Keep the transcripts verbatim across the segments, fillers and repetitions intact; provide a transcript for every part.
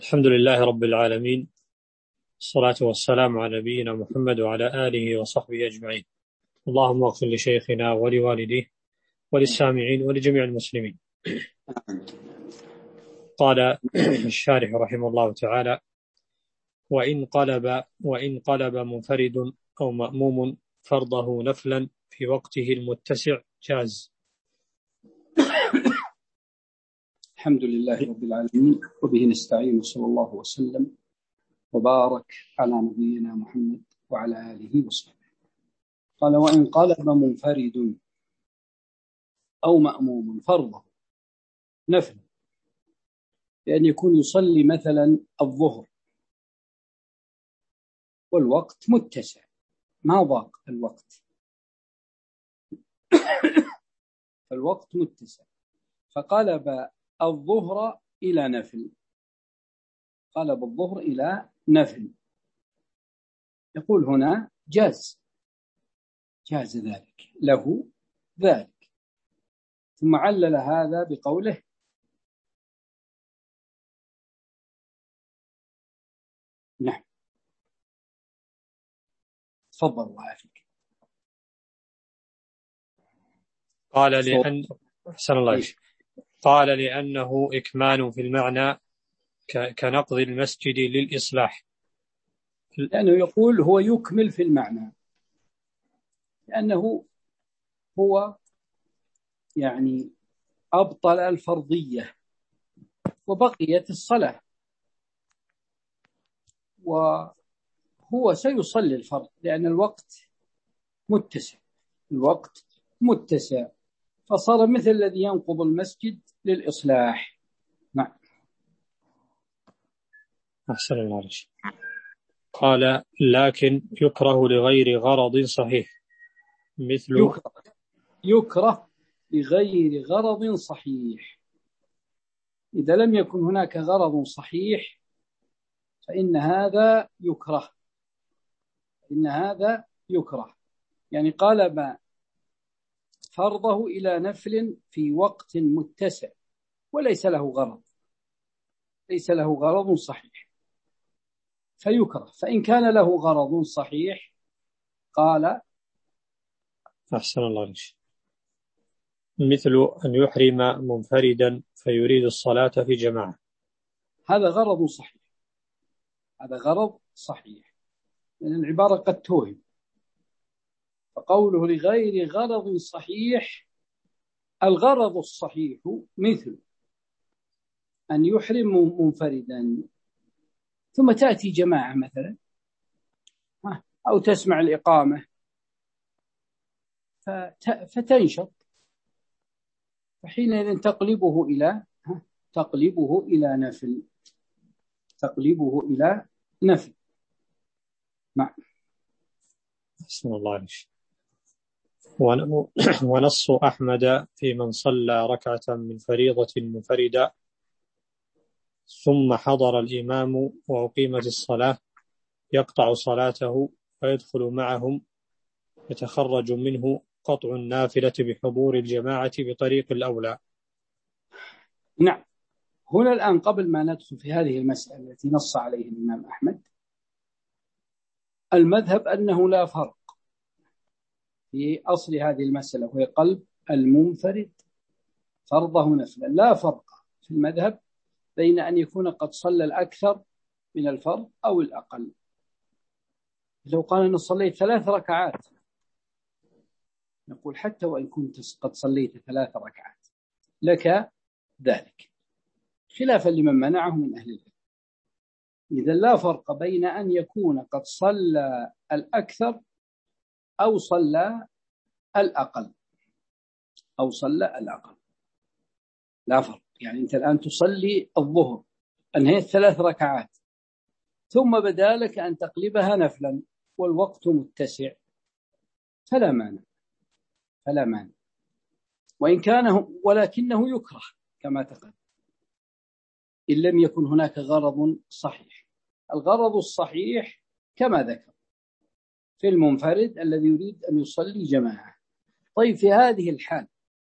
الحمد لله رب العالمين، الصلاة والسلام على نبينا محمد وعلى آله وصحبه أجمعين. اللهم اغفر لشيخنا ولوالديه وللسامعين ولجميع المسلمين. قال الشارح رحمه الله تعالى: وإن قلب وإن قلب منفرد أو مأموم فرضه نفلا في وقته المتسع جاز. الحمد لله رب العالمين، وبه نستعين، صلى الله وسلم وبارك على نبينا محمد وعلى آله وصحبه. قال: وإن قلب منفرد أو مأموم فرضه نفل، لأن يكون يصلي مثلا الظهر والوقت متسع، ما ضاق الوقت الوقت متسع، فقلب الظهر إلى نفل قلب الظهر إلى نفل يقول هنا جاز جاز ذلك له ذلك. ثم علل هذا بقوله: نعم. تفضل الله عليك. قال لأن أحسن الله عليك. قال لأنه إكمال في المعنى كنقض المسجد للإصلاح، لأنه يقول هو يكمل في المعنى، لأنه هو يعني أبطل الفرضية وبقيت الصلاة، وهو سيصلي الفرض لأن الوقت متسع الوقت متسع فصار مثل الذي ينقض المسجد للإصلاح. نعم. أحسن الله عليك. قال: لكن يكره لغير غرض صحيح، مثل يكره, يكره لغير غرض صحيح. إذا لم يكن هناك غرض صحيح فإن هذا يكره إن هذا يكره يعني قلب فرضه إلى نفل في وقت متسع وليس له غرض ليس له غرض صحيح فيكره. فإن كان له غرض صحيح قال: أحسن الله عليك. مثل أن يحرم منفردا فيريد الصلاة في جماعة، هذا غرض صحيح هذا غرض صحيح لأن العبارة قد توهم، فقوله لغير غرض صحيح، الغرض الصحيح مثل أن يحرم منفردا ثم تأتي جماعة مثلا أو تسمع الإقامة فتنشط، فحينئذ تقلبه إلى تقلبه إلى نفل تقلبه إلى نفل. نعم. أحسن الله عليك. ونص أحمد في من صلى ركعة من فريضة منفردة ثم حضر الإمام وأقيمت الصلاة يقطع صلاته ويدخل معهم، يتخرج منه قطع النافلة بحضور الجماعة بطريق الأولى. نعم. هنا الآن قبل ما ندخل في هذه المسألة التي نص عليه الإمام أحمد، المذهب أنه لا فرق في أصل هذه المسألة وهي قلب المنفرد فرضه نفلا، لا فرق في المذهب بين أن يكون قد صلى الأكثر من الفرض أو الأقل. لو قال أن صليت ثلاث ركعات نقول حتى وإن كنت قد صليت ثلاث ركعات لك ذلك، خلافا لمن منعه من أهل العلم. إذا لا فرق بين أن يكون قد صلى الأكثر أو صلى الأقل أو صلى الأقل لا فرق. يعني أنت الآن تصلي الظهر أنهيت ثلاث ركعات ثم بدا لك أن تقلبها نفلا والوقت متسع فلا مانع فلا مانع وإن كان ولكنه يكره كما تقدم إن لم يكن هناك غرض صحيح. الغرض الصحيح كما ذكر في المنفرد الذي يريد أن يصلي جماعة. طيب في هذه الحال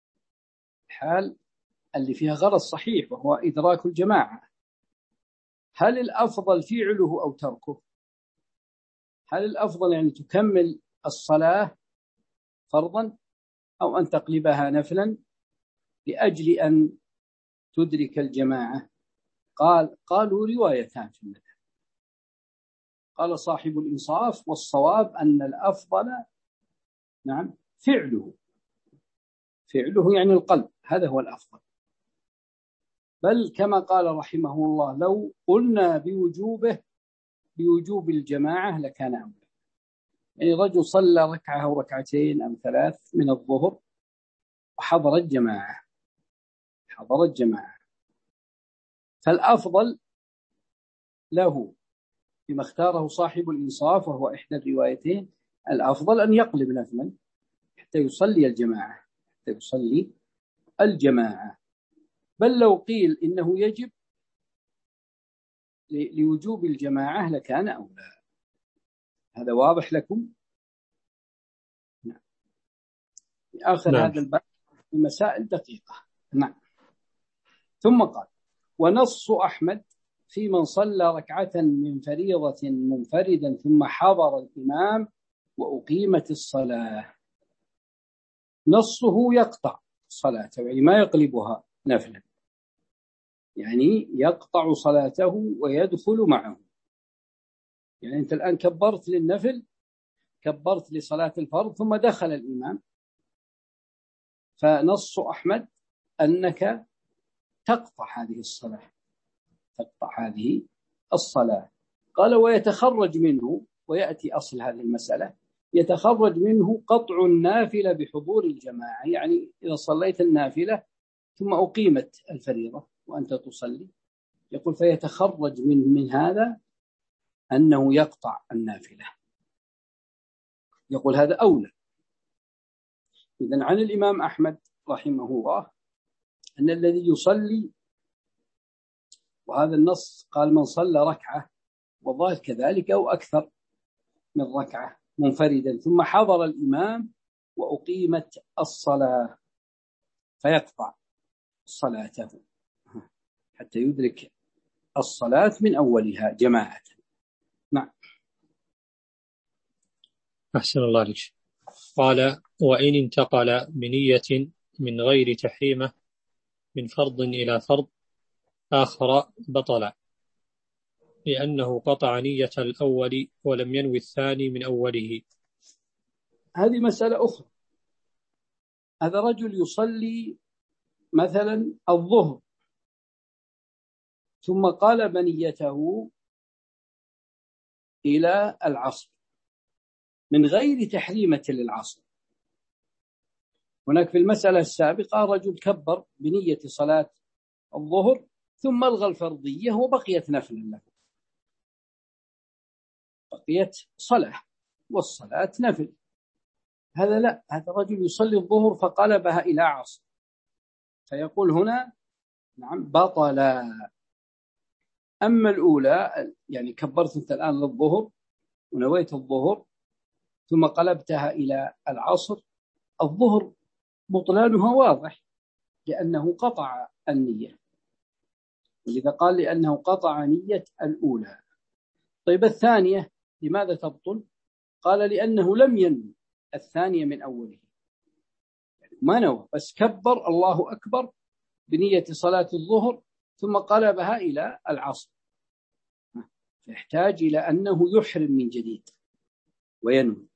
الحال اللي فيها غرض صحيح وهو إدراك الجماعة، هل الأفضل فعله أو تركه؟ هل الأفضل يعني تكمل الصلاة فرضا أو أن تقلبها نفلا لأجل أن تدرك الجماعة؟ قال قالوا روايتان في المذهب. قال صاحب الإنصاف والصواب أن الأفضل نعم فعله فعله يعني القلب، هذا هو الأفضل. بل كما قال رحمه الله لو قلنا بوجوبه بوجوب الجماعة لكان أولى. يعني رجل صلى ركعة أو ركعتين أو ثلاث من الظهر وحضر الجماعة حضر الجماعة فالأفضل له فيما اختاره صاحب الإنصاف وهو إحدى الروايتين، الأفضل أن يقلب نفلا حتى يصلي الجماعة حتى يصلي الجماعة. بل لو قيل إنه يجب لوجوب الجماعة لكان أولى. هذا واضح لكم؟ نعم. في آخر نعم. هذا الباب المسائل دقيقة. نعم. ثم قال ونص أحمد في من صلى ركعة من فريضة منفردا ثم حضر الإمام وأقيمت الصلاة. نصه يقطع صلاته يعني ما يقلبها نفلا، يعني يقطع صلاته ويدخل معه. يعني أنت الآن كبرت للنفل كبرت لصلاة الفرض ثم دخل الإمام، فنص أحمد أنك تقطع هذه الصلاة تقطع هذه الصلاة. قال ويتخرج منه، ويأتي أصل هذه المسألة، يتخرج منه قطع النافلة بحضور الجماعة. يعني إذا صليت النافلة ثم أقيمت الفريضة وأنت تصلي، يقول فيتخرج من, من هذا أنه يقطع النافلة. يقول هذا أولى. إذن عن الإمام أحمد رحمه الله أن الذي يصلي، وهذا النص قال من صلى ركعة والظاهر كذلك أو أكثر من ركعة منفردا ثم حضر الإمام وأقيمت الصلاة فيقطع صلاته حتى يدرك الصلاة من أولها جماعة. نعم. أحسن الله عليك. قال وإن انتقل بنية من غير تحريمة من فرض إلى فرض آخر بطل، لأنه قطع نية الأول ولم ينوي الثاني من أوله. هذه مسألة أخرى. هذا رجل يصلي مثلا الظهر ثم قلب نيته إلى العصر من غير تحريمة للعصر. هناك في المسألة السابقة رجل كبر بنية صلاة الظهر ثم ألغى الفرضية وبقيت نفلا له، بقيت صلاة والصلاة نفل. هذا لا، هذا رجل يصلي الظهر فقلبها إلى عصر، فيقول هنا نعم بطل. أما الأولى يعني كبرت أنت الآن للظهر ونويت الظهر ثم قلبتها إلى العصر، الظهر بطلانها واضح لأنه قطع النية، ولذا قال لأنه قطع نية الأولى. طيب الثانية لماذا تبطل؟ قال لأنه لم ينوي الثانية من أوله، يعني ما نوى بس كبر الله أكبر بنية صلاة الظهر ثم قلبها إلى العصر، يحتاج إلى أنه يحرم من جديد وينوي.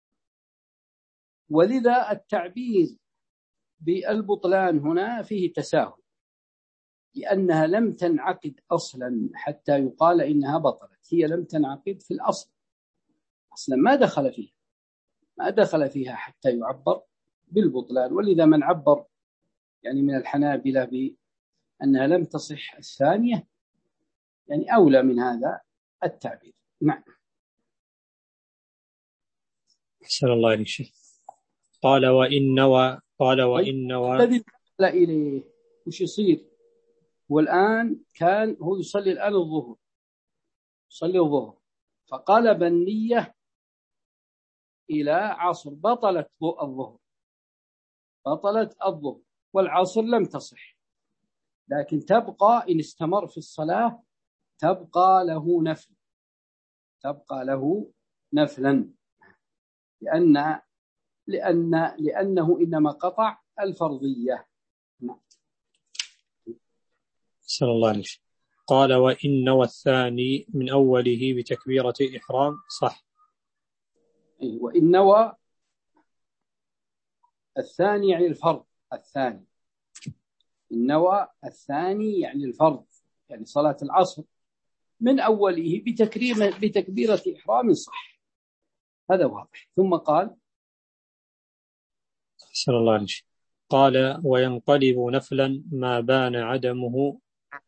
ولذا التعبير بالبطلان هنا فيه تساهل، لأنها لم تنعقد أصلا حتى يقال إنها بطلت. هي لم تنعقد في الأصل أصلا، ما دخل فيها ما دخل فيها حتى يعبر بالبطلان. ولذا من عبر يعني من الحنابلة بأنها لم تصح الثانية يعني أولى من هذا التعبير. نعم. أحسن الله إليك شيخ. قال وإن نوى قال وإن نوى الذي لا إليه وش يصير؟ والآن كان هو يصلي الآن الظهر يصلي الظهر فقلب النية إلى عصر، بطلت الظهر بطلت الظهر والعصر لم تصح، لكن تبقى إن استمر في الصلاة تبقى له نفل تبقى له نفلا لأن لأن لأنه إنما قطع الفرضية. صلى الله عليه وسلم. قال وإن والثاني من أوله بتكبيرة إحرام صح. وإن نوى الثاني يعني الفرض الثاني إن نوى الثاني يعني الفرض يعني صلاة العصر من أوله بتكريم بتكبيرة إحرام صح. هذا واضح. ثم قال صلى الله عليه وسلم. قال وينقلب نفلا ما بان عدمه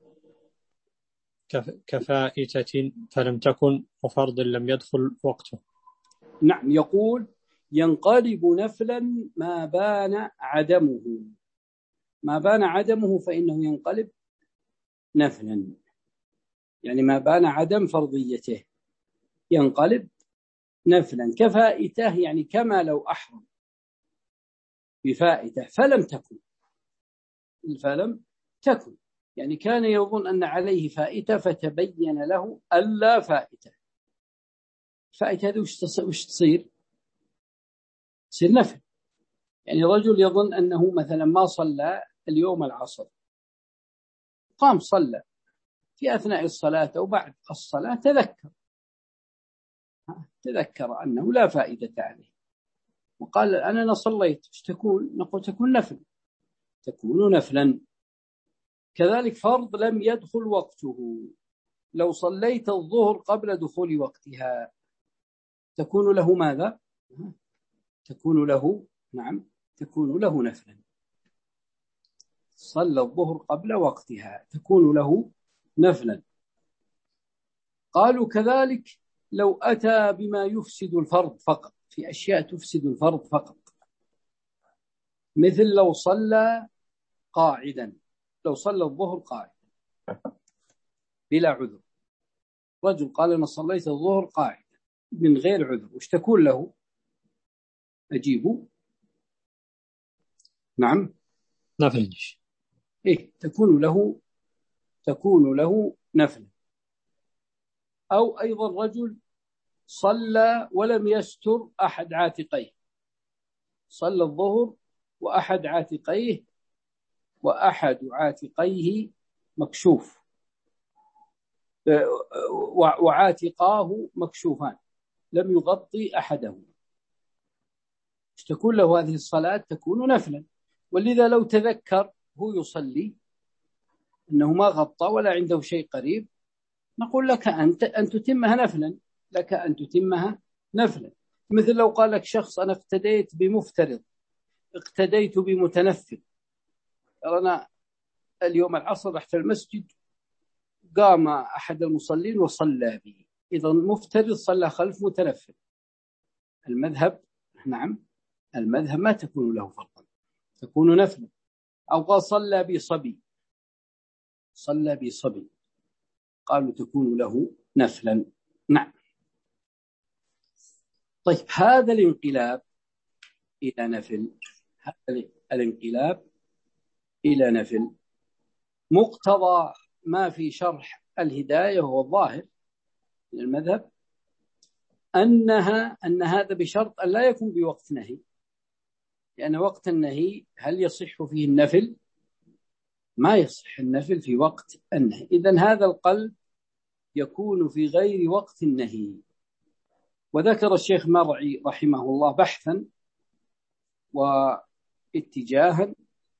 كفائتة فلم تكن وفرض لم يدخل وقته. نعم يقول ينقلب نفلا ما بان عدمه ما بان عدمه فإنه ينقلب نفلا يعني ما بان عدم فرضيته ينقلب نفلا كفائته يعني كما لو أحرم بفائته فلم تكن فلم تكن يعني كان يظن أن عليه فائته فتبين له ألا فائته. فائته هذه وش تصير؟ تصير نفل. يعني رجل يظن أنه مثلا ما صلى اليوم العصر قام صلى في أثناء الصلاة أو بعد الصلاة تذكر تذكر أنه لا فائدة عليه وقال أنا صليت ايش تكون؟ نقول تكون نفل تكون نفلا. كذلك فرض لم يدخل وقته لو صليت الظهر قبل دخول وقتها تكون له ماذا؟ تكون له نعم تكون له نفلا. صلى الظهر قبل وقتها تكون له نفلا. قالوا كذلك لو أتى بما يفسد الفرض فقط في أشياء تفسد الفرض فقط مثل لو صلى قاعدا لو صلى الظهر قاعدا بلا عذر. رجل قال أنا صليت الظهر قاعدا من غير عذر وش تكون له؟ أجيبه نعم نفل. إيه تكون له تكون له نفل. أو أيضا رجل صلى ولم يستر أحد عاتقيه صلى الظهر وأحد عاتقيه وأحد عاتقيه مكشوف وعاتقاه مكشوفان لم يغطي أحدهم تكون له هذه الصلاة تكون نفلا. ولذا لو تذكر هو يصلي أنه ما غطى ولا عنده شيء قريب نقول لك أنت أن تتمها نفلا لك أن تتمها نفلا. مثل لو قال لك شخص أنا اقتديت بمفترض اقتديت بمتنفل أنا اليوم العصر رحت المسجد قام أحد المصلين وصلى به إذا مفترض صلى خلف متنفل. المذهب نعم المذهب ما تكون له فرضا تكون نفلا. أو قال صلى بصبي صلى بصبي قالوا تكون له نفلا. نعم. طيب هذا الانقلاب إلى نفل هذا الانقلاب إلى نفل مقتضى ما في شرح الهداية وهو الظاهر من المذهب أنها أن هذا بشرط أن لا يكون بوقت نهي لأن وقت النهي هل يصح فيه النفل؟ ما يصح النفل في وقت النهي. إذن هذا القلب يكون في غير وقت النهي. وذكر الشيخ مرعي رحمه الله بحثا واتجاها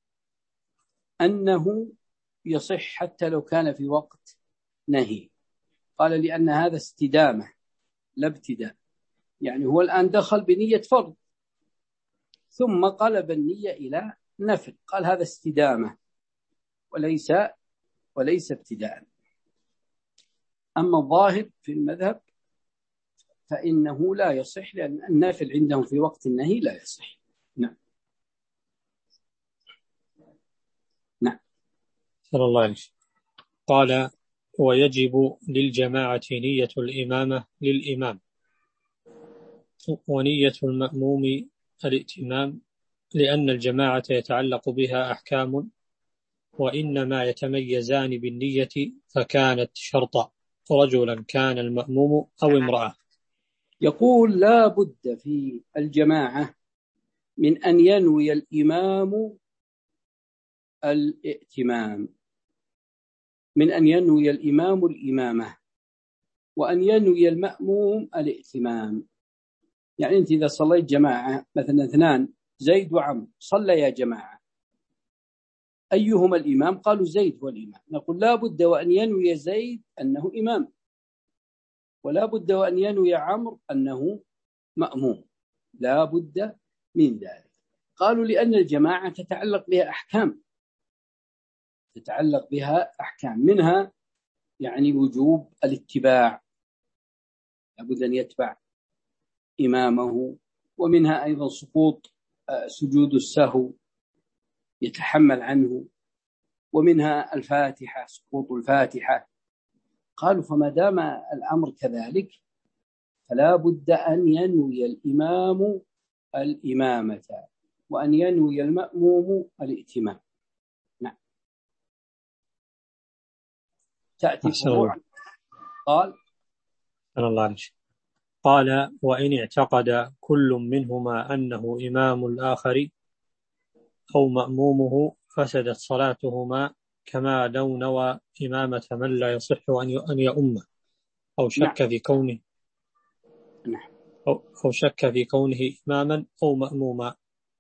أنه يصح حتى لو كان في وقت نهي. قال لأن هذا استدامة لا ابتداء يعني هو الآن دخل بنية فرض ثم قلب النية إلى نفل قال هذا استدامة وليس وليس ابتداء. أما الظاهر في المذهب فإنه لا يصح لأن النافل عندهم في وقت النهي لا يصح. نعم نعم. صلى الله عليه وسلم. قال ويجب للجماعة نية الإمامة للإمام ونية المأموم الائتمام لأن الجماعة يتعلق بها أحكام وإنما يتميزان بالنية فكانت شرطا رجلا كان المأموم أو امرأة. يقول لا بد في الجماعة من أن ينوي الإمام الائتمام، من أن ينوي الإمام الإمامة، وأن ينوي المأموم الائتمام. يعني أنت إذا صليت جماعة مثلا اثنان زيد وعمرو صلى يا جماعة، أيهما الإمام؟ قالوا زيد هو الإمام. نقول لا بد وأن ينوي زيد أنه إمام، ولا بد وأن ينوي عمرو أنه مأموم، لا بد من ذلك. قالوا لأن الجماعة تتعلق بها أحكام، تتعلق بها أحكام منها يعني وجوب الاتباع، لابد أن يتبع إمامه، ومنها أيضا سقوط سجود السهو يتحمل عنه، ومنها الفاتحة سقوط الفاتحة. قالوا فما دام الأمر كذلك فلا بد أن ينوي الإمام الإمامة وأن ينوي المأموم الائتمام. نعم. تأتي فروع. قال الله عليه. قال وإن اعتقد كل منهما أنه إمام الآخر أو مأمومه فسدت صلاتهما، كما لو نوى إمامة من لا يصح أن يؤمه، أو شك في كونه نعم. أو شك في كونه إماما أو مأموما.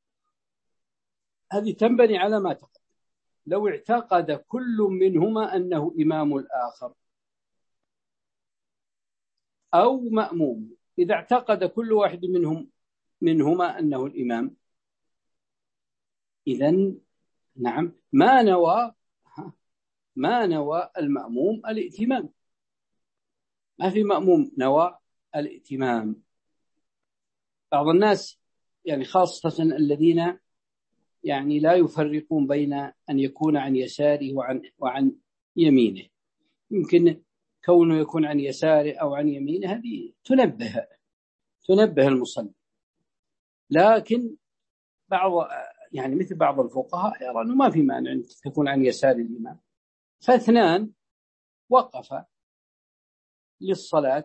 هذه تنبني على ما تقدم. لو اعتقد كل منهما أنه إمام الآخر أو مأموم، إذا اعتقد كل واحد منهم منهما أنه الإمام، إذن نعم ما نوى ما نوى المأموم الائتمام، ما في مأموم نوى الائتمام. بعض الناس يعني خاصة الذين يعني لا يفرقون بين أن يكون عن يساره وعن, وعن يمينه، يمكن كونه يكون عن يساره أو عن يمينه هذه تنبه تنبه المصلي، لكن بعض يعني مثل بعض الفقهاء يرى أنه ما في مانع أن تكون عن يسار الإمام. فاثنان وقف للصلاة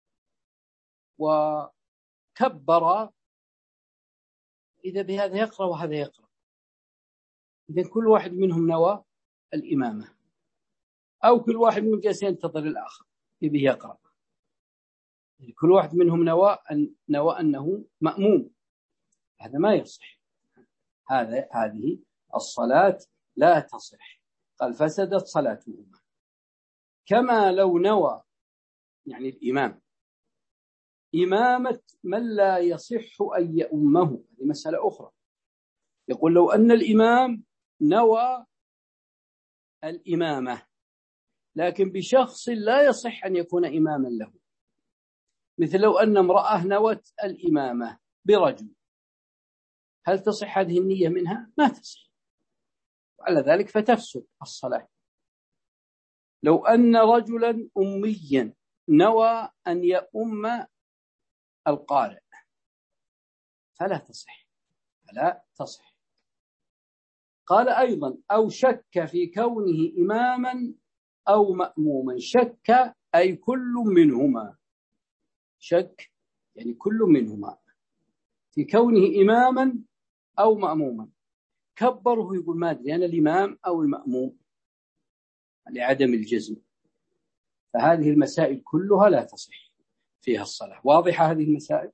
وكبر، إذا بهذا يقرأ وهذا يقرأ، إذا كل واحد منهم نوى الإمامة، أو كل واحد منهم جالس ينتظر الآخر يبيه يقرأ، كل واحد منهم نوى أن نوى أنه مأموم، هذا ما يصح، هذا هذه الصلاة لا تصح. قال فسدت صلاتهما، كما لو نوى يعني الإمام إمامة من لا يصح أن يؤمه. هذه مسألة أخرى. يقول لو أن الإمام نوى الإمامة لكن بشخص لا يصح أن يكون إماما له، مثل لو أن امرأة نوت الإمامة برجل، هل تصح هذه النية منها؟ ما تصح، وعلى ذلك فتفسد الصلاة. لو أن رجلا أميا نوى أن يؤم القارئ فلا تصح، فلا تصح. قال أيضا أو شك في كونه إماما أو مأموما، شك أي كل منهما، شك يعني كل منهما في كونه إماما أو مأموما، كبره يقول ما أدري أنا الإمام أو المأموم لعدم الجزم. فهذه المسائل كلها لا تصح فيها الصلاة. واضحة هذه المسائل؟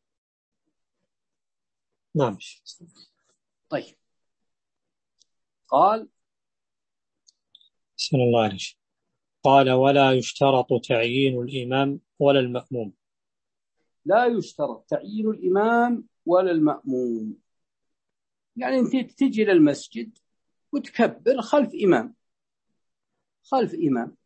نعم. طيب. قال بسم الله عليه. قال ولا يشترط تعيين الإمام ولا المأموم. لا يشترط تعيين الإمام ولا المأموم، يعني أنت تجي للمسجد وتكبر خلف إمام خلف إمام،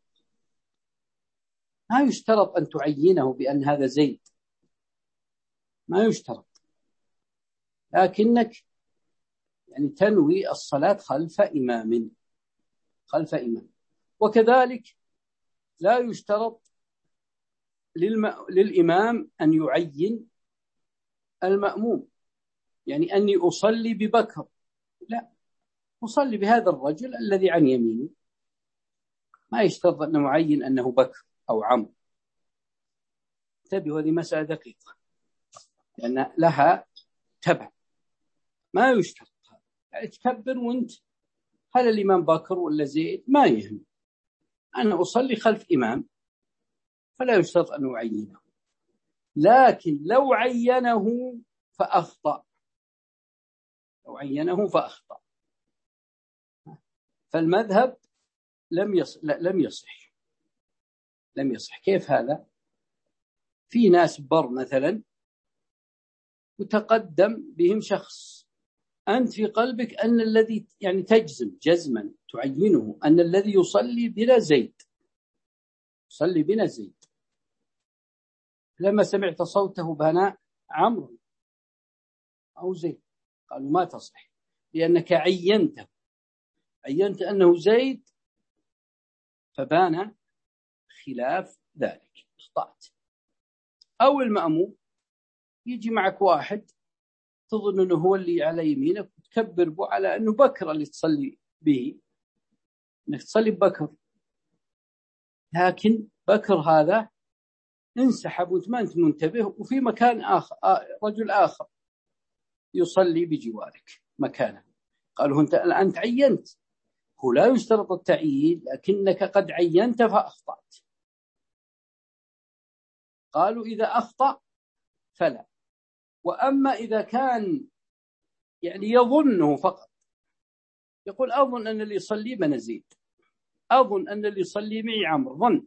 ما يشترط أن تعينه بأن هذا زيد، ما يشترط، لكنك يعني تنوي الصلاة خلف إمام خلف إمام. وكذلك لا يشترط للم... للإمام أن يعين المأموم، يعني أني أصلي ببكر، لا، أصلي بهذا الرجل الذي عن يميني، ما يشترط أن نعين أنه بكر أو عمرو، انتبهوا، هذه مسألة دقيقة لأن لها تبع، ما يشترط يعني تكبر وانت هل الإمام بكر ولا زيد ما يهم، أنا أصلي خلف إمام فلا يشترط أن أعينه، لكن لو عينه فأخطأ، لو عينه فأخطأ فالمذهب لم يصح، لم يصح لم يصح. كيف هذا؟ في ناس بر مثلا وتقدم بهم شخص، أنت في قلبك أن الذي يعني تجزم جزما تعينه أن الذي يصلي بنا زيد، يصلي بنا زيد، لما سمعت صوته بناء عمرو أو زيد، قالوا ما تصح لأنك عينته، عينت أنه زيد فبان خلاف ذلك، اخطأت. أو المأموم يجي معك واحد تظن أنه هو اللي على يمينك وتكبر به على أنه بكر اللي تصلي به، أنك تصلي ببكر، لكن بكر هذا انسحب وانت ما انت منتبه، وفي مكان آخر رجل آخر يصلي بجوارك مكانه، قالوا أنت الآن تعينت، هو لا يشترط التعيين لكنك قد عينت فأخطأت. قالوا إذا أخطأ فلا، وأما إذا كان يعني يظنه فقط، يقول أظن أن اللي يصلي بنا زيد، أظن أن اللي يصلي معي عمرو، ظن،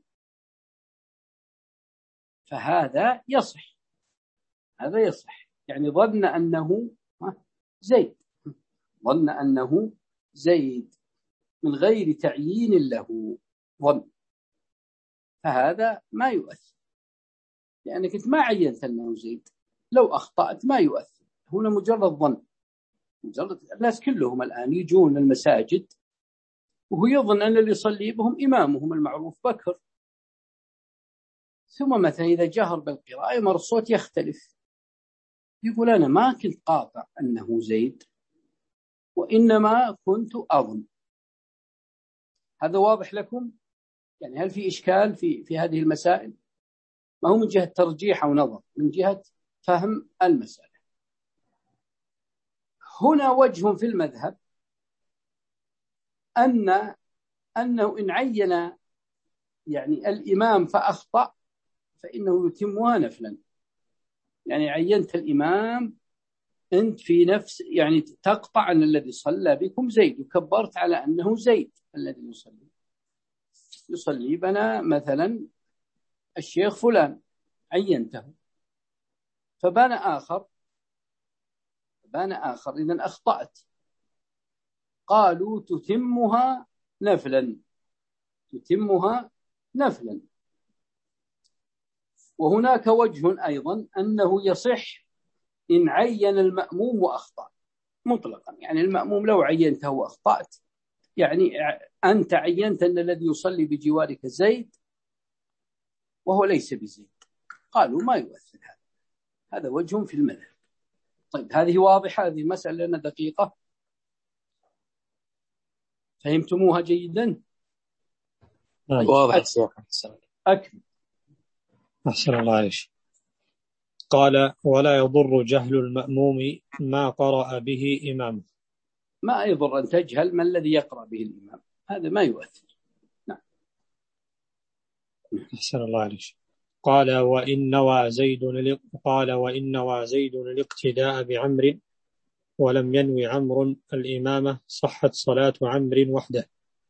فهذا يصح، هذا يصح، يعني ظن أنه زيد، ظن أنه زيد من غير تعيين له، ظن، فهذا ما يؤثر لأنك أنت ما عينت أنه زيد، لو أخطأت ما يؤثر، هنا مجرد ظن، مجرد. الناس كلهم الآن يجون المساجد وهو يظن أن اللي يصلي بهم إمامهم المعروف بكر، ثم مثلا إذا جهر بالقراءة مر الصوت يختلف، يقول أنا ما كنت قاطع أنه زيد وإنما كنت أظن. هذا واضح لكم؟ يعني هل في إشكال في في هذه المسائل؟ ما هو من جهة ترجيح أو نظر، من جهة فهم المسألة. هنا وجه في المذهب أن أنه إن عين يعني الإمام فأخطأ فإنه يتمها نفلا، يعني عينت الإمام أنت في نفس يعني تقطع أن الذي صلى بكم زيد، وكبرت على أنه زيد الذي يصلي يصلي بنا مثلا الشيخ فلان، عينته فبان آخر، بان آخر إذن أخطأت، قالوا تتمها نفلا، تتمها نفلا. وهناك وجه أيضا أنه يصح إن عين المأموم وأخطأ مطلقا، يعني المأموم لو عينته وأخطأت، يعني أنت عينت أن الذي يصلي بجوارك زيد وهو ليس بزيد، قالوا ما يؤثر هذا، هذا وجه في المذهب. طيب هذه واضحة، هذه مسألة لنا دقيقة، فهمتموها جيدا؟ طيب. واضح. أكمل. أحسن الله عليك. قال ولا يضر جهل المأموم ما قرأ به إمامه. ما يضر أن تجهل ما الذي يقرأ به الإمام، هذا ما يؤثر. نعم. أحسن الله عليك. قال وإن نوى زيد قال وإن نوى زيد الاقتداء بعمر ولم ينوي عمرو الإمامة صحت صلاة عمرو وحده،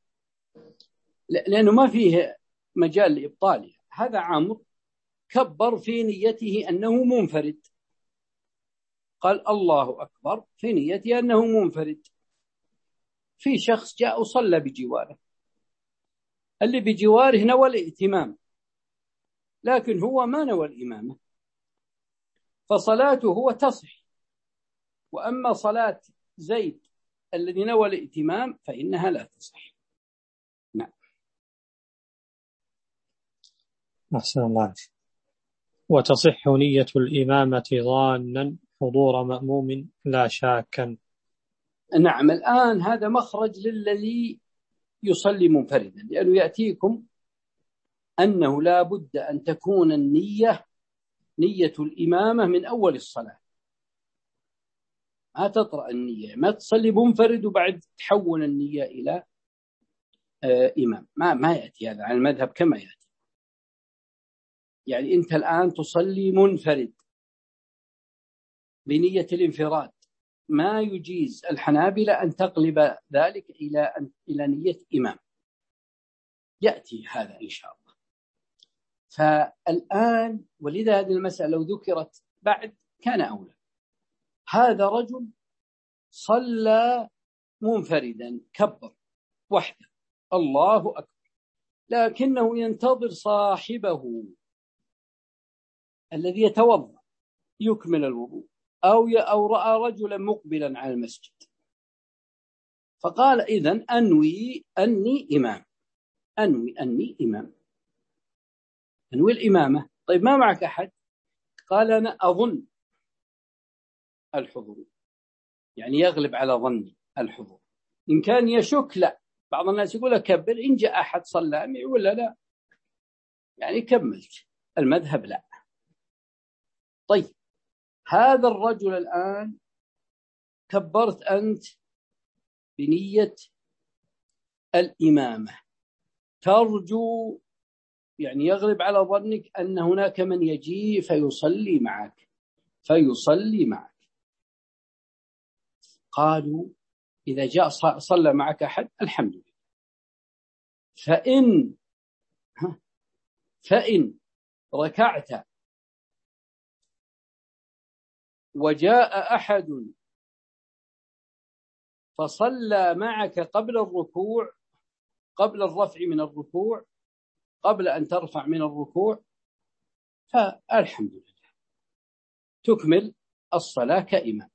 لأنه ما فيه مجال لإبطالها. هذا عمرو كبر في نيته أنه منفرد، قال الله أكبر في نيته أنه منفرد، في شخص جاء وصلى بجواره، اللي بجواره نوى الائتمام لكن هو ما نوى الإمامة، فصلاته هو تصح. وأما صلاة زيد الذي نوى الائتمام فإنها لا تصح. نعم. أحسن الله. وتصح نية الإمامة ظانا حضور مأموم لا شاكا. نعم. الآن هذا مخرج للذي يصلي منفردا، لأنه يأتيكم أنه لا بد أن تكون النية نية الإمامة من أول الصلاة، ما تطرأ النية، ما تصلي منفرد وبعد تحول النية إلى آه إمام، ما ما يأتي هذا على المذهب كما يأتي. يعني أنت الآن تصلي منفرد بنية الانفراد، ما يجيز الحنابلة أن تقلب ذلك إلى إلى نية إمام، يأتي هذا إن شاء الله. فالآن ولذا هذه المسألة لو ذكرت بعد كان أولى. هذا رجل صلى منفردا كبر وحده الله أكبر، لكنه ينتظر صاحبه الذي يتوضأ يكمل الوضوء، أو أو رأى رجلا مقبلا على المسجد فقال إذن أنوي أني إمام، أنوي أني إمام، أنوي الإمامة. طيب ما معك أحد؟ قال أنا أظن الحضور، يعني يغلب على ظني الحضور. إن كان يشك لا، بعض الناس يقول كبر، إن جاء أحد صلى معي ولا لا، يعني كملت. المذهب لا. طيب هذا الرجل الآن كبرت أنت بنية الإمامة، ترجو يعني يغلب على ظنك أن هناك من يجي فيصلي معك فيصلي معك. قالوا إذا جاء صلى معك أحد الحمد لله. فإن فإن ركعت وجاء أحد فصلى معك قبل الركوع، قبل الرفع من الركوع، قبل أن ترفع من الركوع، فالحمد لله تكمل الصلاة كإمام.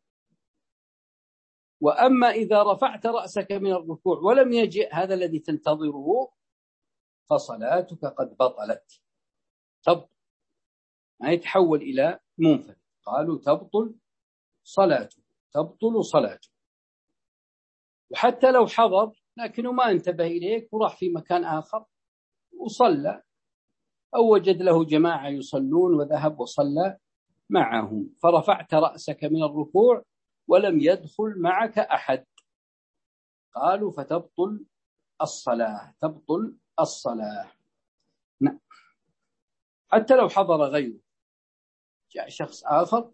وأما إذا رفعت رأسك من الركوع ولم يجئ هذا الذي تنتظره فصلاتك قد بطلت، تبطل، ما يتحول إلى منفرد. قالوا تبطل صلاته، تبطل صلاته. وحتى لو حضر لكنه ما انتبه إليك وراح في مكان آخر وصلى، أو وجد له جماعة يصلون وذهب وصلى معهم، فرفعت رأسك من الركوع ولم يدخل معك أحد، قالوا فتبطل الصلاة، تبطل الصلاة. نعم. حتى لو حضر غيره، جاء شخص آخر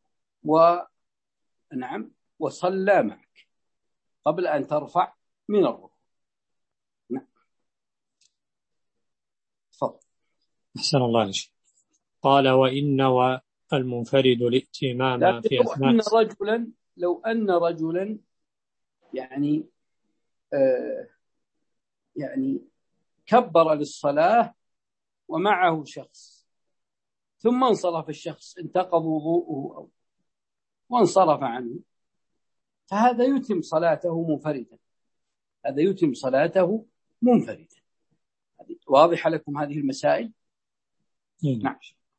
ونعم وصلى معك قبل أن ترفع من الركوع. نعم. تفضل. أحسن الله عليك. قال وإن نوى المنفرد الائتمام في لو أثناء أن رجلا لو أن رجلا يعني آه يعني كبر للصلاة ومعه شخص، ثم انصرف الشخص، انتقض وضوءه أو وانصرف عنه، فهذا يتم صلاته منفردا، هذا يتم صلاته منفردا. واضح لكم هذه المسائل؟ نعم.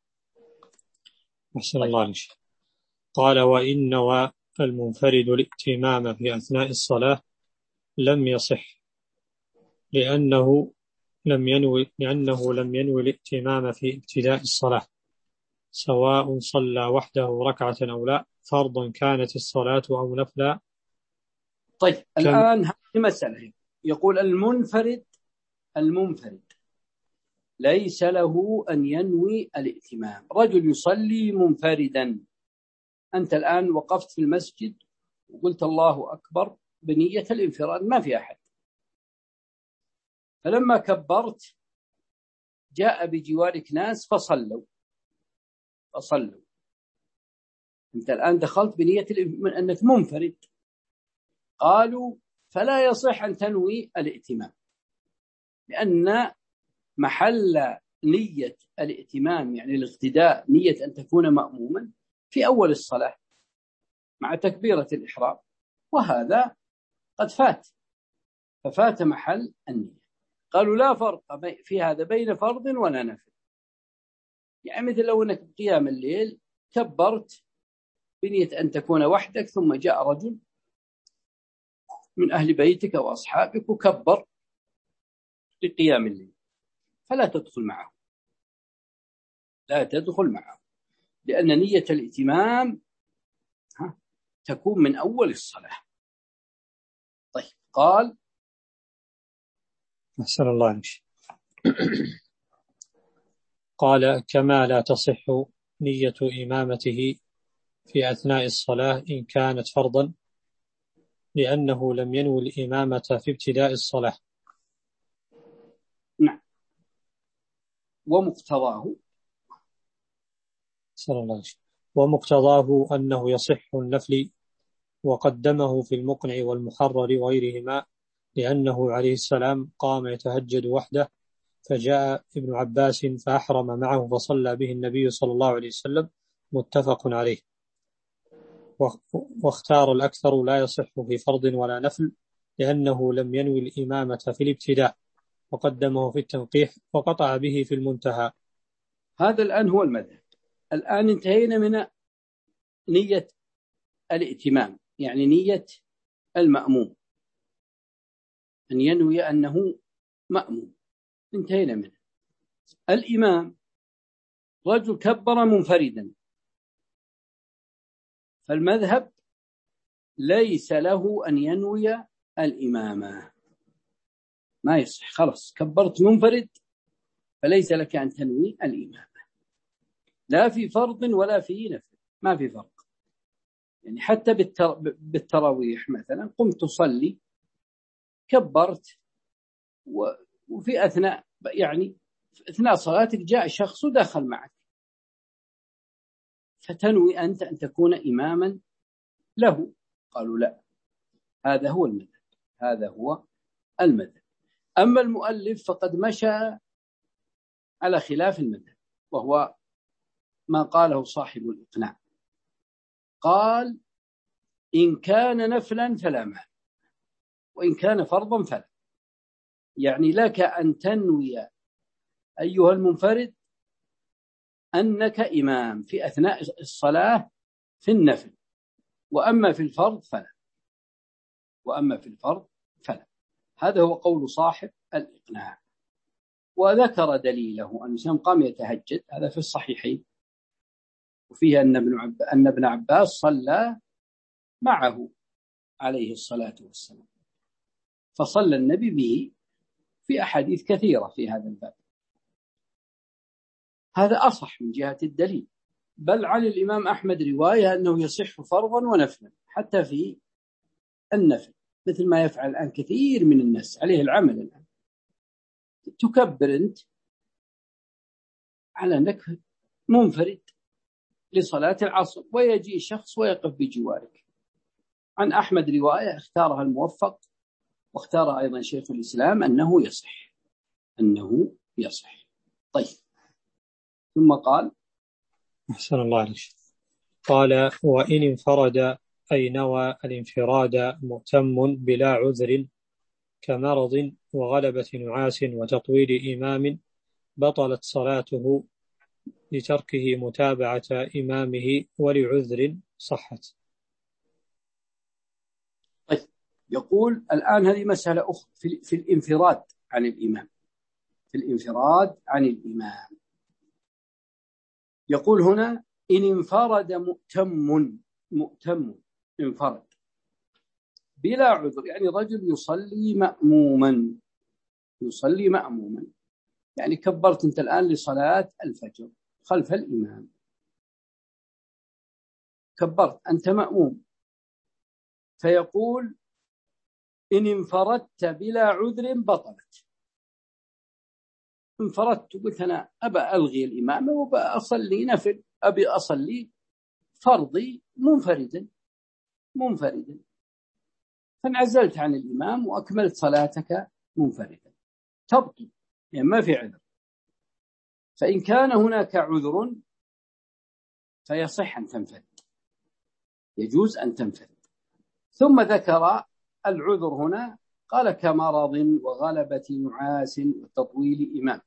أحسن الله عليك. قال وإن نوى المنفرد الائتمام في أثناء الصلاة لم يصح، لأنه لم ينوي لأنه لم ينوي الائتمام في ابتداء الصلاة، سواء صلى وحده ركعة أو لا، فرضا كانت الصلاة أو نفلا. طيب الآن هذه مسألة، يقول المنفرد المنفرد ليس له أن ينوي الائتمام. رجل يصلي منفردا، أنت الآن وقفت في المسجد وقلت الله أكبر بنية الانفراد، ما في أحد، فلما كبرت جاء بجوارك ناس فصلوا فصلوا أنت الآن دخلت بنية أنك منفرد، قالوا فلا يصح أن تنوي الائتمام، لأن محل نية الائتمام يعني الاقتداء، نية أن تكون مأموما في أول الصلاة مع تكبيرة الإحرام، وهذا قد فات، ففات محل النية. قالوا لا فرق في هذا بين فرض ولا نفل، يعني مثل لو أنك بقيام الليل كبرت بنية أن تكون وحدك، ثم جاء رجل من أهل بيتك وأصحابك وكبر لقيام الليل، فلا تدخل معه، لا تدخل معه. لأن نية الائتمام تكون من أول الصلاة. طيب قال أحسن الله عليك. قال كما لا تصح نية إمامته في أثناء الصلاة إن كانت فرضا، لأنه لم ينوي الإمامة في ابتداء الصلاة. نعم. ومقتضاه صلى الله عليه وسلم ومقتضاه أنه يصح النفل، وقدمه في المقنع والمحرر وغيرهما، لأنه عليه السلام قام يتهجد وحده، فجاء ابن عباس فأحرم معه فصلى به النبي صلى الله عليه وسلم، متفق عليه. واختار الأكثر لا يصح في فرض ولا نفل، لأنه لم ينوي الإمامة في الابتداء، وقدمه في التنقيح وقطع به في المنتهى. هذا الآن هو المذهب. الآن انتهينا من نية الائتمام، يعني نية المأموم أن ينوي أنه مأموم، انتهينا منه. الإمام رجل كبر منفردا، فالمذهب ليس له أن ينوي الإمامة، ما يصح، خلاص كبرت منفرد فليس لك أن تنوي الإمامة، لا في فرض ولا في نفل، ما في فرق. يعني حتى بالتراويح مثلا قمت تصلي كبرت، وفي أثناء يعني أثناء صلاتك جاء شخص ودخل معك، فتنوي أنت أن تكون إماما له. قالوا لا، هذا هو المذهب، هذا هو المذهب. أما المؤلف فقد مشى على خلاف المذهب، وهو ما قاله صاحب الإقناع. قال إن كان نفلا فلا مانع، وإن كان فرضا فلا. يعني لك أن تنوي أيها المنفرد أنك إمام في أثناء الصلاة في النفل، وأما في الفرض فلا، وأما في الفرض فلا. هذا هو قول صاحب الإقناع. وذكر دليله أن الإنسان قام يتهجد، هذا في الصحيحين، وفيه أن ابن عب... أن ابن عباس صلى معه عليه الصلاة والسلام، فصلى النبي به في أحاديث كثيرة في هذا الباب. هذا أصح من جهة الدليل. بل عن الإمام أحمد رواية أنه يصح فرضا ونفلا حتى في النفل، مثل ما يفعل الآن كثير من الناس، عليه العمل الآن. تكبر أنت على أنك منفرد لصلاة العصر، ويجي شخص ويقف بجوارك. عن أحمد رواية اختارها الموفق، واختار أيضا شيخ الإسلام أنه يصح، أنه يصح. طيب، ثم قال أحسن الله عليك. قال وإن انفرد أي نوى الانفراد مؤتم بلا عذر كمرض وغلبة نعاس وتطويل إمام، بطلت صلاته لتركه متابعة إمامه ولعذر صحت. طيب، يقول الآن هذه مسألة أخرى في, في الانفراد عن الإمام، في الانفراد عن الإمام. يقول هنا إن انفرد مؤتم، مؤتم انفرد بلا عذر، يعني رجل يصلي مأموما، يصلي مأموما، يعني كبرت أنت الآن لصلاة الفجر خلف الإمام، كبرت أنت مأموم، فيقول إن انفردت بلا عذر بطلت. انفردت، قلت أنا أبى ألغي الإمامة وأبى أصلي نفل، أبي أصلي فرضي منفردا منفردا فانعزلت عن الإمام وأكملت صلاتك منفردا، تبطل، يعني ما في عذر. فإن كان هناك عذر فيصح أن تنفرد، يجوز أن تنفرد. ثم ذكر العذر هنا، قال كمرض وغلبة نعاس وتطويل إمام.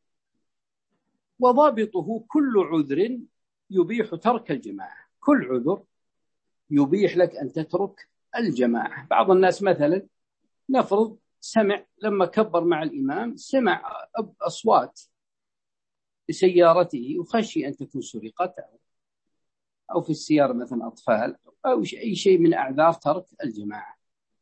وضابطه كل عذر يبيح ترك الجماعة، كل عذر يبيح لك أن تترك الجماعة. بعض الناس مثلا نفرض سمع لما كبر مع الإمام سمع أصوات لسيارته وخشي أن تكون سرقته، أو في السيارة مثلا أطفال أو أي شيء من أعذار ترك الجماعة.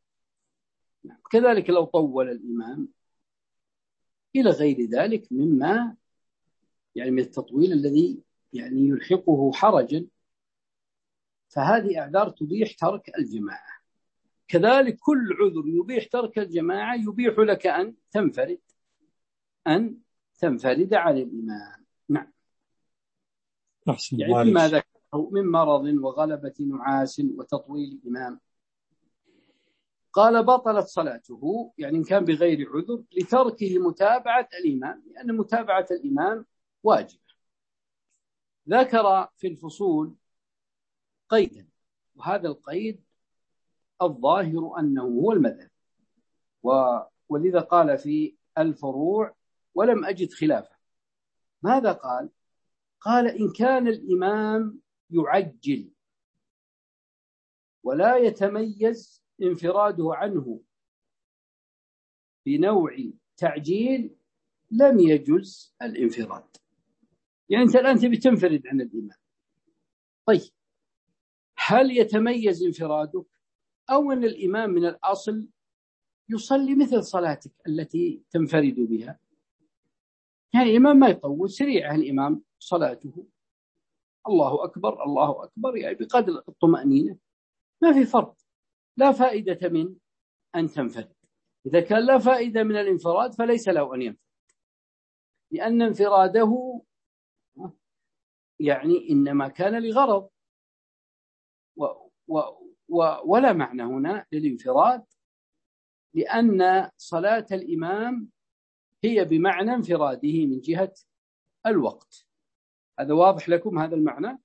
كذلك لو طول الإمام إلى غير ذلك مما يعني من التطويل الذي يعني يلحقه حرجا، فهذه أعذار تبيح ترك الجماعة. كذلك كل عذر يبيح ترك الجماعة يبيح لك أن تنفرد أن تنفرد عن الإمام. نعم. يعني مما ذكره من مرض وغلبة نعاس وتطويل الإمام. قال بطلت صلاته، يعني إن كان بغير عذر لتركه متابعة الإمام، لأن متابعة الإمام واجبة. ذكر في الفصول قيدا، وهذا القيد الظاهر أنه هو المذهب، ولذا قال في الفروع ولم أجد خلافه. ماذا قال؟ قال إن كان الإمام يعجل ولا يتميز انفراده عنه بنوع تعجيل لم يجوز الانفراد. يعني أنت الآن تبي تنفرد عن الإمام، طيب هل يتميز انفرادك أو أن الإمام من الأصل يصلي مثل صلاتك التي تنفرد بها؟ يعني الإمام ما يطول، سريع الإمام صلاته، الله أكبر الله أكبر، يعني بقدر الطمأنينة، ما في فرق، لا فائدة من أن تنفرد. إذا كان لا فائدة من الانفراد فليس له أن ينفرد، لأن انفراده يعني إنما كان لغرض، و و و ولا معنى هنا للانفراد، لأن صلاة الإمام هي بمعنى انفراده من جهة الوقت. هذا واضح لكم هذا المعنى؟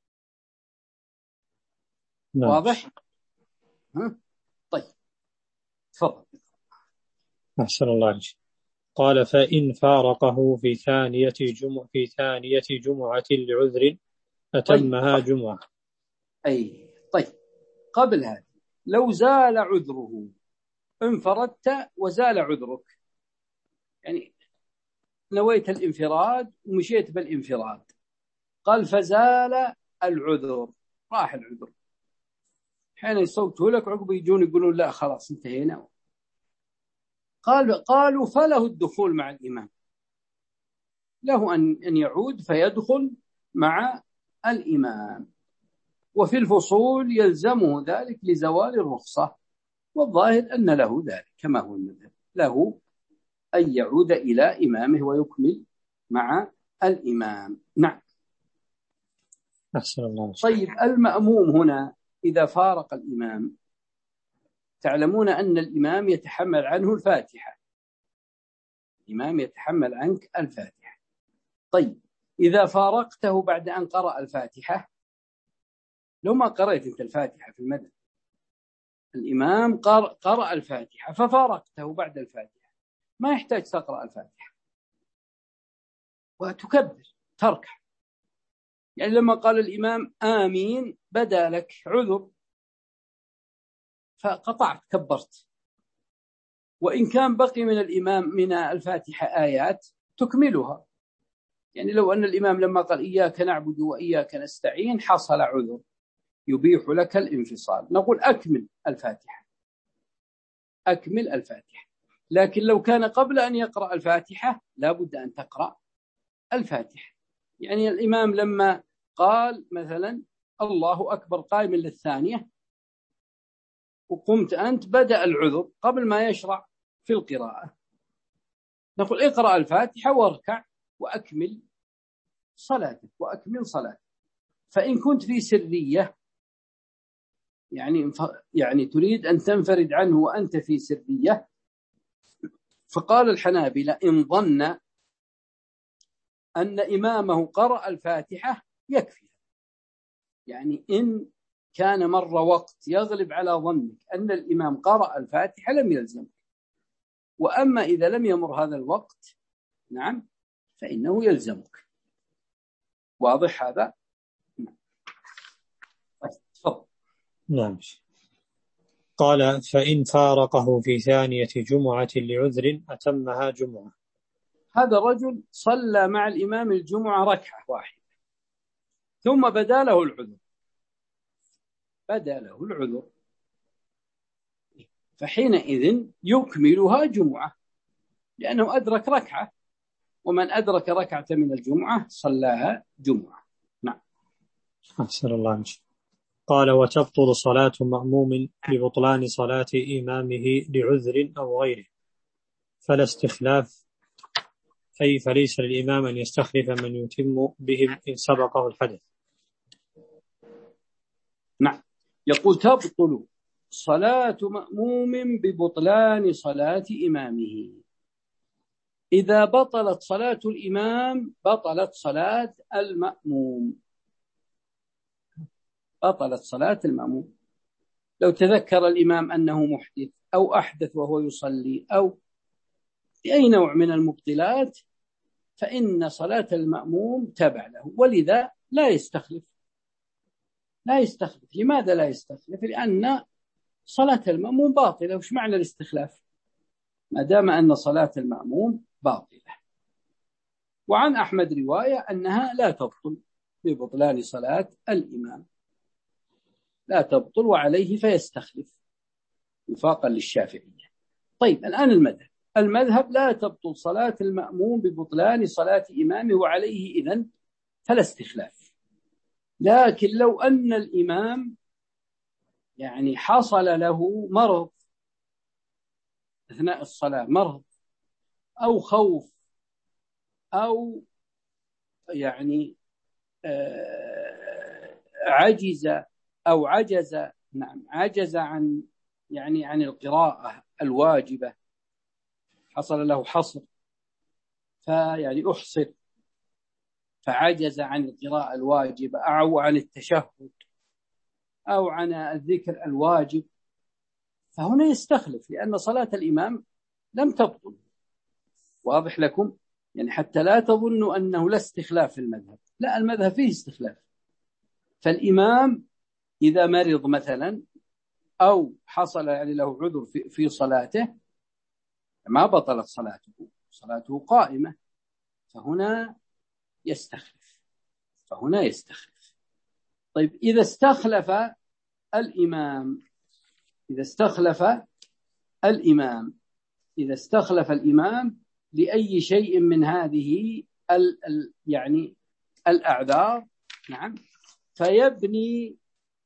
نعم. واضح؟ ها؟ طيب تفضل. أحسن الله عليك. قال فإن فارقه في ثانية جمعة في ثانية جمعة لعذر أتمها طيب. جمعة. أي طيب، قبل هذا لو زال عذره، انفردت وزال عذرك، يعني نويت الانفراد ومشيت بالانفراد، قال فزال العذر، راح العذر، حين يصوتوا لك عقب يجون يقولون لا خلاص انتهينا، قال قالوا فله الدخول مع الإمام، له أن أن يعود فيدخل مع الإمام. وفي الفصول يلزمه ذلك لزوال الرخصة، والظاهر أن له ذلك كما هو المذهب، له أن يعود إلى إمامه ويكمل مع الإمام. نعم. أحسن الله. طيب المأموم هنا إذا فارق الإمام، تعلمون أن الإمام يتحمل عنه الفاتحة، الإمام يتحمل عنك الفاتحة. طيب إذا فارقته بعد أن قرأ الفاتحة، لو ما قرأت أنت الفاتحة في المذهب، الإمام قرأ الفاتحة ففارقته بعد الفاتحة، ما يحتاج تقرأ الفاتحة وتكبر تركع. يعني لما قال الإمام آمين بدا لك عذر فقطعت كبرت، وإن كان بقي من الإمام من الفاتحة آيات تكملها. يعني لو أن الإمام لما قال إياك نعبد وإياك نستعين حصل عذر يبيح لك الانفصال، نقول أكمل الفاتحة، أكمل الفاتحة. لكن لو كان قبل أن يقرأ الفاتحة لا بد أن تقرأ الفاتحة. يعني الإمام لما قال مثلا الله أكبر قائم للثانية وقمت أنت، بدأ العذر قبل ما يشرع في القراءة، نقول اقرأ الفاتحة واركع وأكمل صلاتك وأكمل صلاتك. فإن كنت في سرية، يعني يعني تريد أن تنفرد عنه وأنت في سرية، فقال الحنابلة إن ظن أن إمامه قرأ الفاتحة يكفي. يعني إن كان مر وقت يغلب على ظنك أن الإمام قرأ الفاتحة لم يلزمك، وأما إذا لم يمر هذا الوقت نعم فإنه يلزمك. واضح هذا؟ تفضل. نعم. قال فإن فارقه في ثانية جمعة لعذر أتمها جمعة. هذا الرجل صلى مع الإمام الجمعة ركعة واحدة ثم بدا له العذر، بدا له العذر، فحينئذ يكملها جمعة لأنه أدرك ركعة، ومن أدرك ركعة من الجمعة صلاها جمعة. نعم. أحسن الله عنك. قال وتبطل صلاة مأموم ببطلان صلاة إمامه لعذر أو غيره، فلا استخلاف، أي فليس للإمام أن يستخلف من يتم بهم إن سبقه الحدث. نعم. يقول تبطل صلاة مأموم ببطلان صلاة إمامه. إذا بطلت صلاة الإمام بطلت صلاة المأموم، بطلت صلاة المأموم. لو تذكر الإمام أنه محدث أو أحدث وهو يصلي أو أي نوع من المبطلات، فإن صلاة المأموم تبع له، ولذا لا يستخلف. لا يستخلف. لماذا لا يستخلف؟ لأن صلاة المأموم باطلة. وش معنى الاستخلاف؟ ما دام أن صلاة المأموم باطلة. وعن أحمد رواية أنها لا تبطل ببطلان صلاة الإمام، لا تبطل، وعليه فيستخلف وفاقا للشافعية. طيب الآن المذهب المذهب لا تبطل صلاة المأموم ببطلان صلاة إمامه، وعليه إذن فلا استخلاف. لكن لو أن الإمام يعني حصل له مرض أثناء الصلاة، مرض أو خوف أو يعني عجز أو عجز نعم عجز عن يعني عن القراءة الواجبة، حصل له حصر، فيعني أحصر فعجز عن القراءة الواجبة أو عن التشهد أو عن الذكر الواجب، فهنا يستخلف، لأن صلاة الإمام لم تبطل. واضح لكم؟ يعني حتى لا تظنوا أنه لا استخلاف في المذهب، لا، المذهب فيه استخلاف. فالإمام إذا مرض مثلا أو حصل يعني له عذر في, في صلاته ما بطلت صلاته، صلاته قائمة، فهنا يستخلف فهنا يستخلف طيب إذا استخلف الإمام إذا استخلف الإمام إذا استخلف الإمام لأي شيء من هذه ال ال يعني الأعذار، نعم، فيبني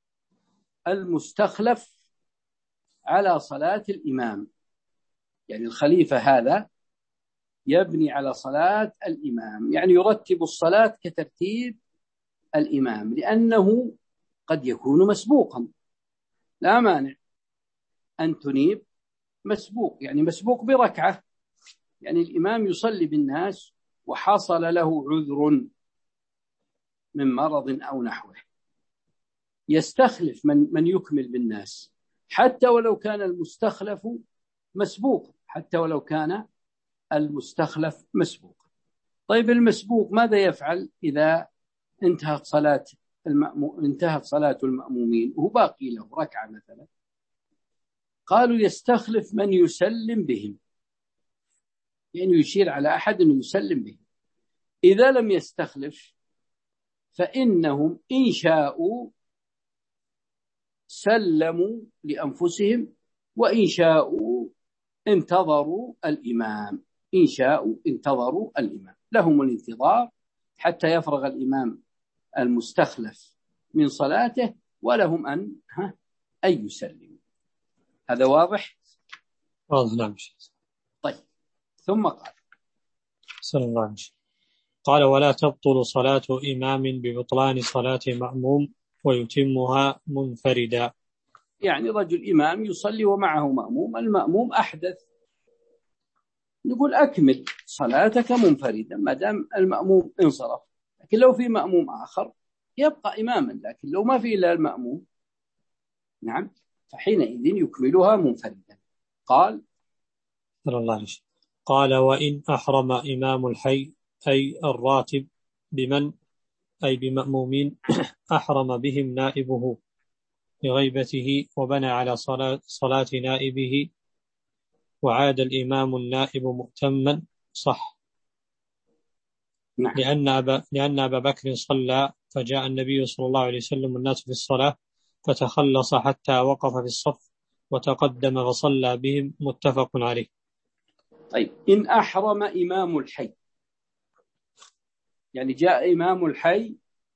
المستخلف على صلاة الإمام. يعني الخليفة هذا يبني على صلاة الإمام، يعني يرتب الصلاة كترتيب الإمام، لأنه قد يكون مسبوقا، لا مانع أن تنيب مسبوق، يعني مسبوق بركعة، يعني الإمام يصلي بالناس وحصل له عذر من مرض أو نحوه، يستخلف من من يكمل بالناس حتى ولو كان المستخلف مسبوق حتى ولو كان المستخلف مسبوق. طيب المسبوق ماذا يفعل إذا انتهت صلاة المأموم انتهت صلاة المأمومين وهو باقي له ركعة مثلا؟ قالوا يستخلف من يسلم بهم، يعني يشير على أحد أنه يسلم بهم. إذا لم يستخلف فإنهم إن شاءوا سلموا لأنفسهم، وإن شاءوا انتظروا الإمام إن شاءوا انتظروا الإمام لهم الانتظار حتى يفرغ الإمام المستخلف من صلاته، ولهم أن ها أن يسلموا. هذا واضح؟ واضح. نعم. طيب ثم قال صلى الله عليه وسلم قال ولا تبطل صلاة إمام ببطلان صلاة مأموم ويتمها منفردا. يعني رجل إمام يصلي ومعه مأموم، المأموم أحدث، نقول أكمل صلاتك منفردا ما دام المأموم انصرف. لكن لو في مأموم آخر يبقى إماما، لكن لو ما في إلا المأموم، نعم، فحينئذ يكملها منفردا. قال صلى الله عليه وسلم قال وإن أحرم إمام الحي أي الراتب بمن أي بمأمومين أحرم بهم نائبه لغيبته وبنى على صلاة, صلاة نائبه وعاد الإمام النائب مؤتما صح. نعم. لأن أبا, لأن أبا بكر صلى فجاء النبي صلى الله عليه وسلم الناس في الصلاة فتخلص حتى وقف في الصف وتقدم فصلى بهم، متفق عليه. طيب، إن أحرم إمام الحي، يعني جاء إمام الحي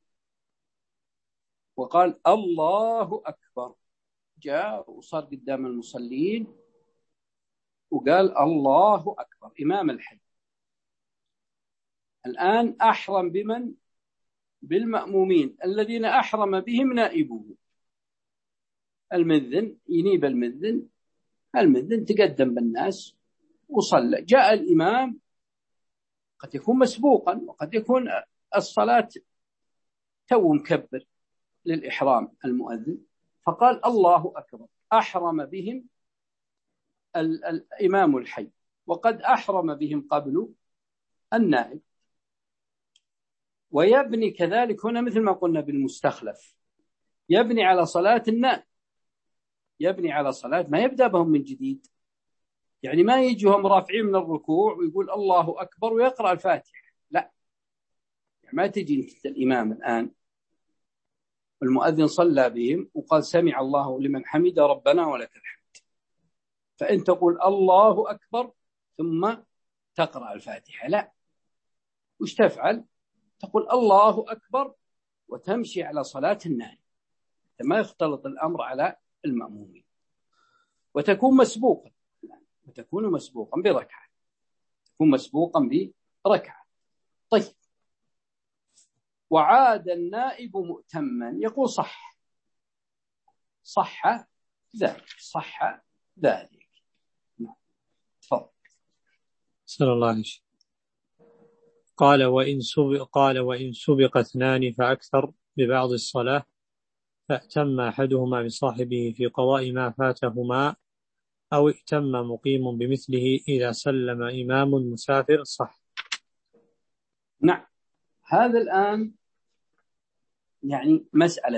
وقال الله أكبر، جاء وصار قدام المصلين وقال الله أكبر إمام الحي. الآن أحرم بمن؟ بالمأمومين الذين أحرم بهم نائبه المذن، ينيب المذن، المذن تقدم بالناس وصلى. جاء الإمام، قد يكون مسبوقا وقد يكون الصلاة تو مكبر للإحرام المؤذن، فقال الله أكبر، أحرم بهم الإمام الحي وقد أحرم بهم قبل النائب. ويبني كذلك هنا مثل ما قلنا بالمستخلف، يبني على صلاة النائب، يبني على صلاة، ما يبدأ بهم من جديد. يعني ما يجيهم رافعين من الركوع ويقول الله أكبر ويقرأ الفاتحة، لا، يعني ما تجي انت الإمام الآن المؤذن صلى بهم وقال سمع الله لمن حمد ربنا ولك الحمد، فأنت تقول الله أكبر ثم تقرأ الفاتحة، لا، وش تفعل؟ تقول الله أكبر وتمشي على صلاة النائب، ما يختلط الأمر على المأمومين، وتكون مسبوقا، وتكون مسبوقا بركعة، تكون مسبوقا بركعة. طيب، وعاد النائب مؤتما، يقول صح، صح ذلك، صح ذلك. تفضل. صلى الله عليه وسلم. قال وإن سبق قال وإن سبق اثنان فأكثر ببعض الصلاة فأتم أحدهما بصاحبه في قضاء ما فاتهما، أو ائتم مقيم بمثله إذا سلم إمام مسافر، صح. نعم، هذا الآن يعني مسألة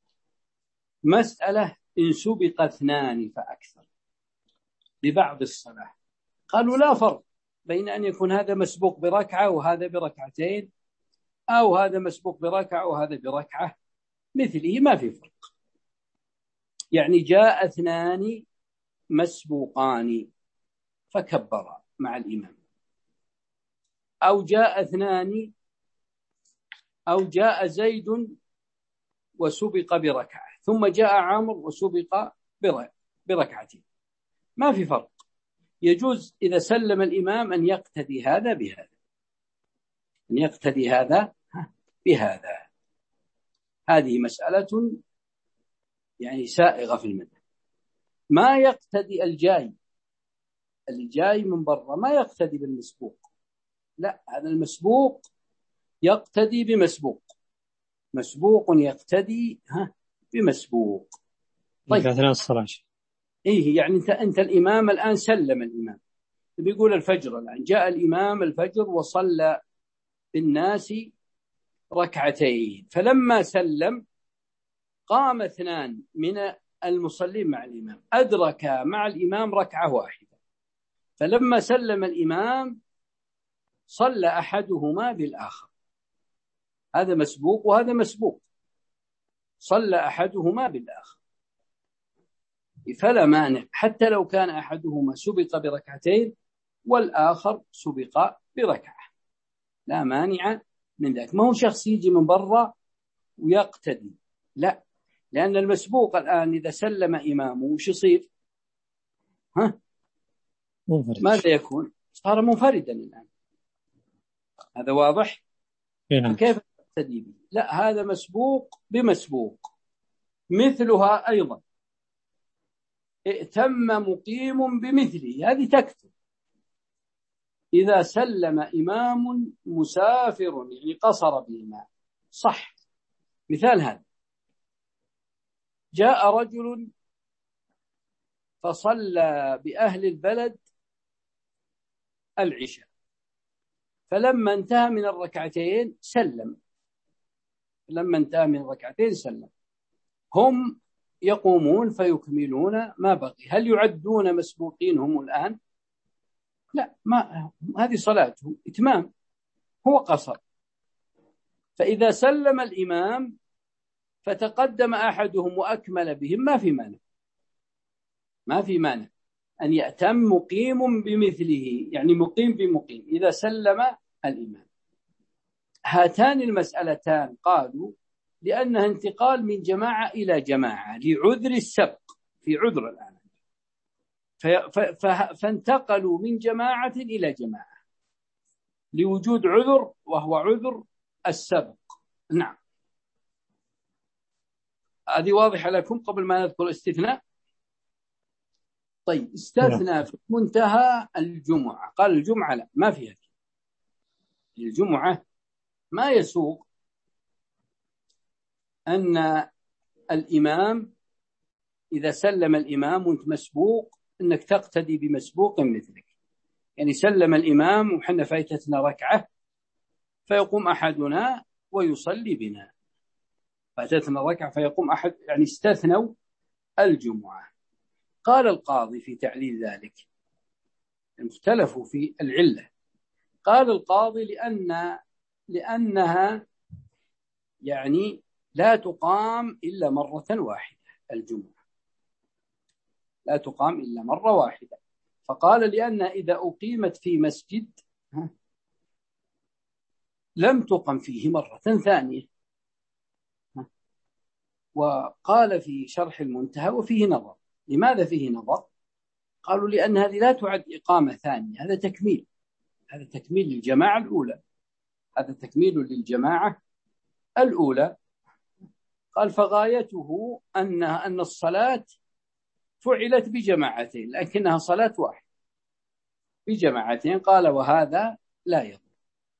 مسألة إن سبق اثنان فأكثر ببعض الصلاة، قالوا لا فرق بين أن يكون هذا مسبوق بركعة وهذا بركعتين، أو هذا مسبوق بركعة وهذا بركعة مثله، ما في فرق. يعني جاء اثنان مسبوقان فكبرا مع الإمام، أو جاء اثنان، أو جاء زيد وسبق بركعة، ثم جاء عمرو وسبق بركعتين، ما في فرق. يجوز إذا سلم الإمام أن يقتدي هذا بهذا، أن يقتدي هذا بهذا. هذه مسألة يعني سائغة في المذهب. ما يقتدي الجاي، اللي جاي من برا ما يقتدي بالمسبوق، لا، هذا المسبوق يقتدي بمسبوق، مسبوق يقتدي ها بمسبوق. طيب أثناء الصلاة. إيه، يعني أنت أنت الإمام الآن سلم الإمام، بيقول الفجر الآن، جاء الإمام الفجر وصلى بالناس ركعتين، فلما سلم قام اثنان من المصلين مع الإمام أدرك مع الإمام ركعة واحدة، فلما سلم الإمام صلى أحدهما بالآخر، هذا مسبوق وهذا مسبوق، صلى أحدهما بالآخر، فلا مانع حتى لو كان أحدهما سبق بركعتين والآخر سبق بركعة، لا مانع من ذلك. ما هو شخص يجي من برا ويقتدي، لا، لأن المسبوق الآن إذا سلم إمامه وش يصير؟ ها؟ منفرد. ماذا يكون؟ صار منفردا الآن، هذا واضح؟ هنا. كيف تقتدي به؟ لا، هذا مسبوق بمسبوق. مثلها أيضا ائتم مقيم بمثله، هذه تكتب إذا سلم إمام مسافر، يعني قصر بالإمام، صح. مثال هذا، جاء رجل فصلى بأهل البلد العشاء، فلما انتهى من الركعتين سلم، لما انتهى من الركعتين سلم، هم يقومون فيكملون ما بقي، هل يعدون مسبوقين هم الآن؟ لا، ما هذه صلاتهم إتمام، هو قصر. فإذا سلم الإمام فتقدم أحدهم وأكمل بهم ما في مانع ما في مانع أن يأتم مقيم بمثله، يعني مقيم بمقيم إذا سلم الإمام. هاتان المسألتان قالوا لأنها انتقال من جماعة إلى جماعة لعذر السبق، في عذر الآن، فانتقلوا من جماعة إلى جماعة لوجود عذر وهو عذر السبق. نعم، هذه واضحة لكم قبل ما نذكر الاستثناء. طيب، استثنى في منتهى الجمعة، قال الجمعة لا، ما فيها. الجمعة ما يسوق أن الإمام إذا سلم الإمام وانت مسبوق أنك تقتدي بمسبوق مثلك. يعني سلم الإمام وحنا فايتتنا ركعة فيقوم أحدنا ويصلي بنا، فاتتنا ركعة فيقوم أحد، يعني استثنوا الجمعة. قال القاضي في تعليل ذلك، اختلفوا في العلة. قال القاضي لأن لأنها يعني لا تقام إلا مرة واحدة، الجمعة لا تقام إلا مرة واحدة. فقال لأن إذا أقيمت في مسجد لم تقم فيه مرة ثانية. وقال في شرح المنتهى وفيه نظر. لماذا فيه نظر؟ قالوا لأن هذه لا تعد إقامة ثانية، هذا تكميل، هذا تكميل للجماعة الأولى، هذا تكميل للجماعة الأولى. قال فغايته أن أن الصلاة فعلت بجماعتين لكنها صلاة واحدة بجماعتين. قال وهذا لا يضر.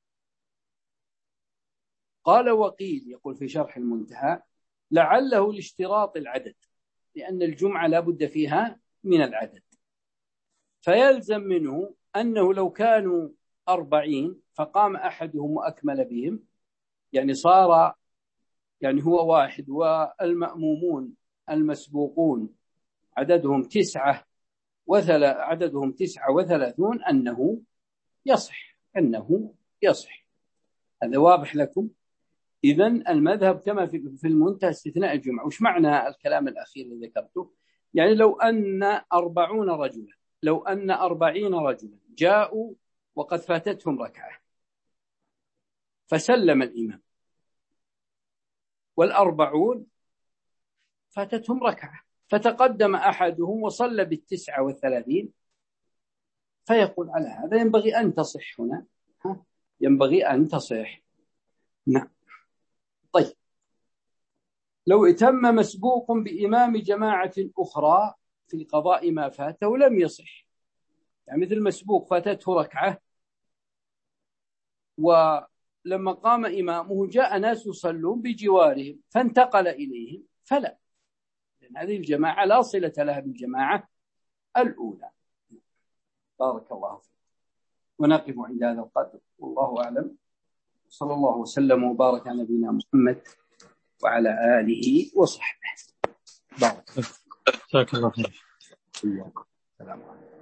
قال وقيل، يقول في شرح المنتهى، لعله لاشتراط العدد، لأن الجمعة لا بد فيها من العدد، فيلزم منه أنه لو كانوا أربعين فقام أحدهم وأكمل بهم، يعني صار يعني هو واحد والمأمومون المسبوقون عددهم تسعة وثلا عددهم تسعة وثلاثون أنه يصح أنه يصح. هذا واضح لكم؟ إذن المذهب كما في المنتهى استثناء الجمعة. وش معنى الكلام الأخير اللي ذكرته؟ يعني لو أن أربعون رجلا لو أن أربعين رجلا جاءوا وقد فاتتهم ركعة فسلم الإمام، والأربعون فاتتهم ركعة، فتقدم أحدهم وصلى بالتسعة والثلاثين، فيقول على هذا ينبغي أن تصح هنا، ها؟ ينبغي أن تصح. نعم. طيب، لو اتم مسبوق بإمام جماعة أخرى في قضاء ما فاته لم يصح. يعني مثل مسبوق فاتته ركعة ولما قام إمامه جاء ناس يصلون بجوارهم فانتقل إليهم، فلا، لأن هذه الجماعة لا صلة لها بالجماعة الأولى. بارك الله فيك. ونقف عند هذا القدر، والله أعلم. صلى الله وسلم وبارك على نبينا محمد وعلى آله وصحبه. بارك الله. جزاك الله خير. السلام عليكم.